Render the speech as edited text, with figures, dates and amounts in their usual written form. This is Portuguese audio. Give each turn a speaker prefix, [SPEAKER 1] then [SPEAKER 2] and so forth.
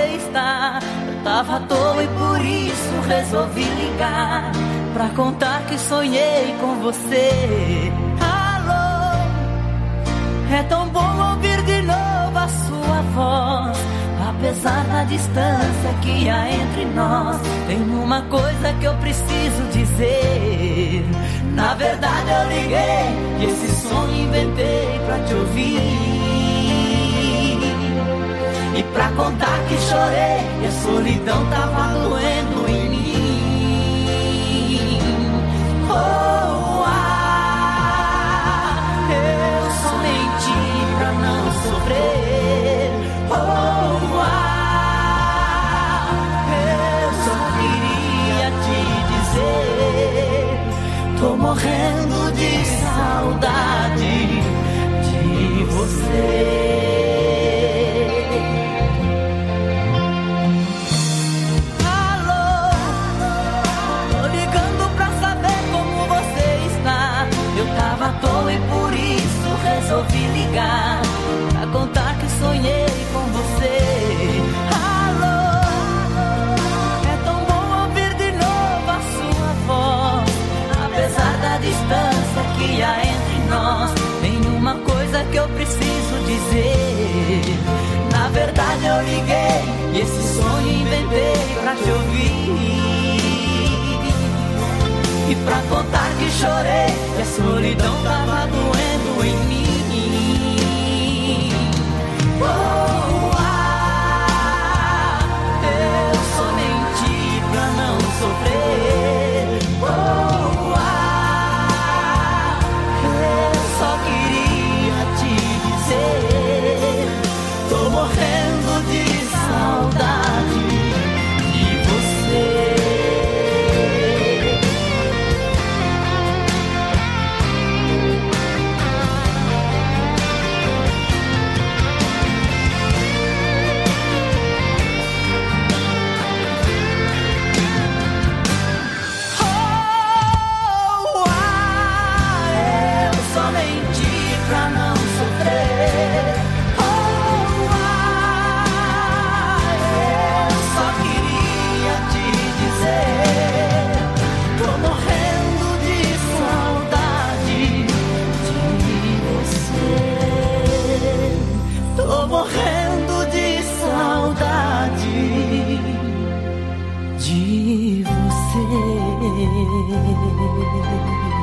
[SPEAKER 1] está. Eu tava à toa e por isso resolvi ligar pra contar que sonhei com você. Alô, é tão bom ouvir de novo a sua voz. Apesar da distância que há entre nós, tem uma coisa que eu preciso dizer. Na verdade eu liguei e esse sonho inventei pra te ouvir e pra contar que chorei e a solidão tava doendo em mim. Oh, eu só menti pra não sofrer. Oh, eu só queria te dizer, tô morrendo de saudade de você. Alô, tô ligando pra saber como você está. Eu tava à toa e por isso resolvi ligar pra contar que sonhei com você. Alô, é tão bom ouvir de novo a sua voz. Apesar da distância que há entre nós, tem uma coisa que eu preciso dizer. Na verdade eu liguei e esse sonho inventei pra te ouvir e pra contar que chorei e a solidão tava doendo em mim. Oh, eu só menti pra não sofrer. Oh, eu só queria te dizer, tô morrendo de saudade de você. Morrendo de saudade de você.